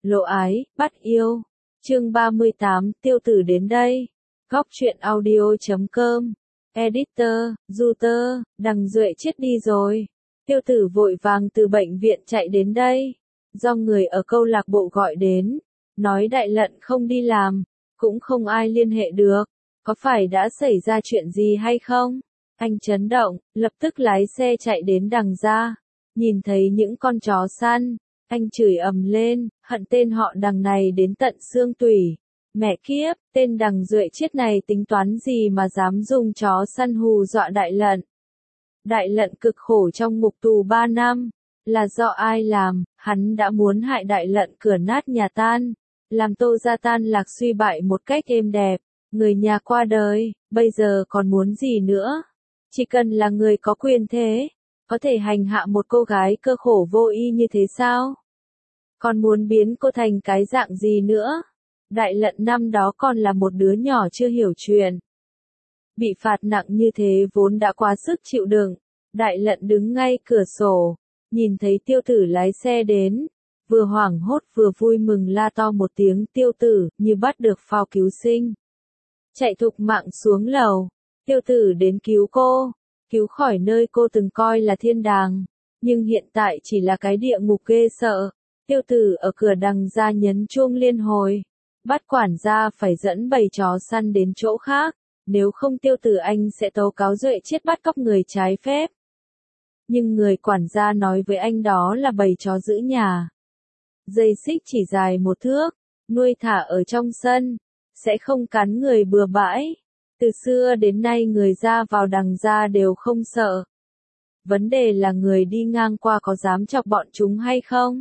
Lộ ái, bắt yêu. Chương 38, tiêu tử đến đây. Góc truyện audio.com. Editor, Router, Đằng Duệ chết đi rồi. Tiêu tử vội vàng từ bệnh viện chạy đến đây. Do người ở câu lạc bộ gọi đến. Nói Đại Lận không đi làm. Cũng không ai liên hệ được. Có phải đã xảy ra chuyện gì hay không? Anh chấn động, lập tức lái xe chạy đến đằng ra. Nhìn thấy những con chó săn. Anh chửi ầm lên, hận tên họ Đằng này đến tận xương tủy. Mẹ kiếp, tên Đằng Duệ chết này tính toán gì mà dám dùng chó săn hù dọa Đại Lận. Đại Lận cực khổ trong ngục tù 3 năm. Là do ai làm, hắn đã muốn hại Đại Lận cửa nát nhà tan. Làm Tô Gia tan lạc suy bại một cách êm đẹp. Người nhà qua đời, bây giờ còn muốn gì nữa? Chỉ cần là người có quyền thế. Có thể hành hạ một cô gái cơ khổ vô y như thế sao? Còn muốn biến cô thành cái dạng gì nữa? Đại Lận năm đó còn là một đứa nhỏ chưa hiểu chuyện. Bị phạt nặng như thế vốn đã quá sức chịu đựng. Đại Lận đứng ngay cửa sổ, nhìn thấy Tiêu Tử lái xe đến, vừa hoảng hốt vừa vui mừng la to một tiếng Tiêu Tử, như bắt được phao cứu sinh. Chạy thục mạng xuống lầu, Tiêu Tử đến cứu cô, cứu khỏi nơi cô từng coi là thiên đàng, nhưng hiện tại chỉ là cái địa ngục ghê sợ. Tiêu Tử ở cửa đằng ra nhấn chuông liên hồi, bắt quản gia phải dẫn bầy chó săn đến chỗ khác, nếu không Tiêu Tử anh sẽ tố cáo Duệ chết bắt cóc người trái phép. Nhưng người quản gia nói với anh đó là bầy chó giữ nhà. Dây xích chỉ dài 1 thước, nuôi thả ở trong sân, sẽ không cắn người bừa bãi. Từ xưa đến nay người ra vào đằng ra đều không sợ. Vấn đề là người đi ngang qua có dám chọc bọn chúng hay không?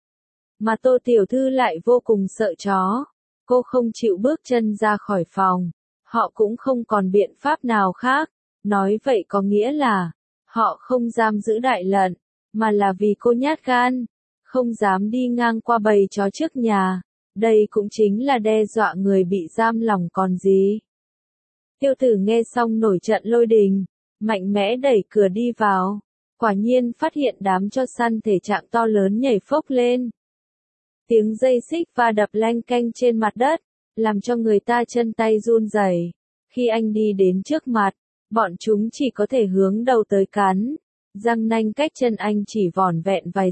Mà Tô Tiểu Thư lại vô cùng sợ chó. Cô không chịu bước chân ra khỏi phòng. Họ cũng không còn biện pháp nào khác. Nói vậy có nghĩa là, họ không giam giữ Đại Lận, mà là vì cô nhát gan, không dám đi ngang qua bầy chó trước nhà. Đây cũng chính là đe dọa người bị giam lòng còn gì. Tiêu Tử nghe xong nổi trận lôi đình, mạnh mẽ đẩy cửa đi vào. Quả nhiên phát hiện đám chó săn thể trạng to lớn nhảy phốc lên. Tiếng dây xích va đập lanh canh trên mặt đất, làm cho người ta chân tay run rẩy. Khi anh đi đến trước mặt, bọn chúng chỉ có thể hướng đầu tới cắn. Răng nanh cách chân anh chỉ vỏn vẹn vài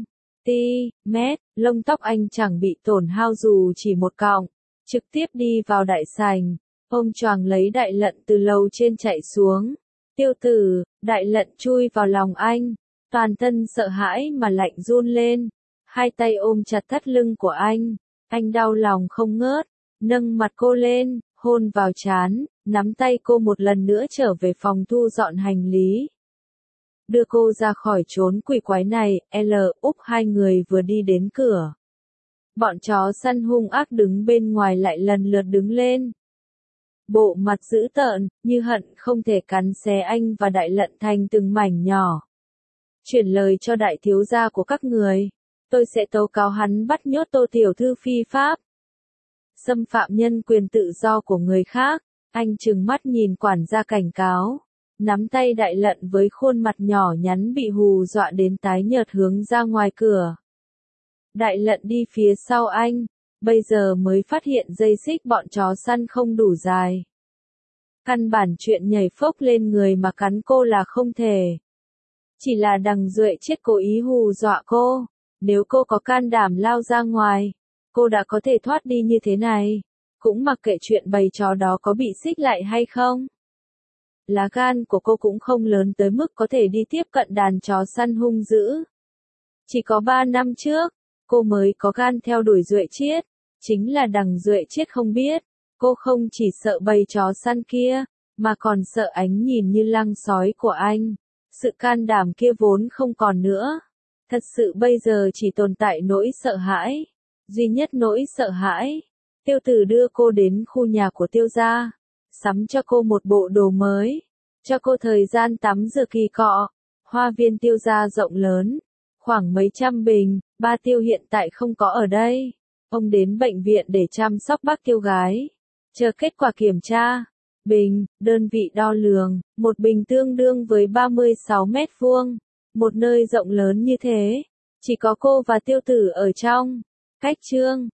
mét, lông tóc anh chẳng bị tổn hao dù chỉ một cọng. Trực tiếp đi vào đại sảnh, ôm choàng lấy Đại Lận từ lầu trên chạy xuống. Tiêu Tử, Đại Lận chui vào lòng anh, toàn thân sợ hãi mà lạnh run lên. Hai tay ôm chặt thắt lưng của anh đau lòng không ngớt, nâng mặt cô lên, hôn vào trán, nắm tay cô một lần nữa trở về phòng thu dọn hành lý. Đưa cô ra khỏi chốn quỷ quái này, Úc hai người vừa đi đến cửa. Bọn chó săn hung ác đứng bên ngoài lại lần lượt đứng lên. Bộ mặt dữ tợn, như hận không thể cắn xé anh và Đại Lận thành từng mảnh nhỏ. Chuyển lời cho đại thiếu gia của các người. Tôi sẽ tố cáo hắn bắt nhốt Tô Tiểu Thư phi pháp. Xâm phạm nhân quyền tự do của người khác. Anh trừng mắt nhìn quản gia cảnh cáo. Nắm tay Đại Lận với khuôn mặt nhỏ nhắn bị hù dọa đến tái nhợt hướng ra ngoài cửa. Đại Lận đi phía sau anh. Bây giờ mới phát hiện dây xích bọn chó săn không đủ dài. Căn bản chuyện nhảy phốc lên người mà cắn cô là không thể. Chỉ là Đằng Duệ chết cố ý hù dọa cô. Nếu cô có can đảm lao ra ngoài, cô đã có thể thoát đi như thế này. Cũng mặc kệ chuyện bầy chó đó có bị xích lại hay không. Lá gan của cô cũng không lớn tới mức có thể đi tiếp cận đàn chó săn hung dữ. Chỉ có 3 năm trước, cô mới có gan theo đuổi Duệ Chiết. Chính là Đằng Duệ Chiết không biết, cô không chỉ sợ bầy chó săn kia, mà còn sợ ánh nhìn như lăng sói của anh. Sự can đảm kia vốn không còn nữa. Thật sự bây giờ chỉ tồn tại nỗi sợ hãi. Duy nhất nỗi sợ hãi. Tiêu Tử đưa cô đến khu nhà của Tiêu gia. Sắm cho cô một bộ đồ mới. Cho cô thời gian tắm rửa kỳ cọ. Hoa viên Tiêu gia rộng lớn. Khoảng mấy trăm bình. Ba Tiêu hiện tại không có ở đây. Ông đến bệnh viện để chăm sóc bác Tiêu gái. Chờ kết quả kiểm tra. Bình, đơn vị đo lường. Một bình tương đương với 36 mét vuông. Một nơi rộng lớn như thế, chỉ có cô và Tiêu Tử ở trong. Cách chương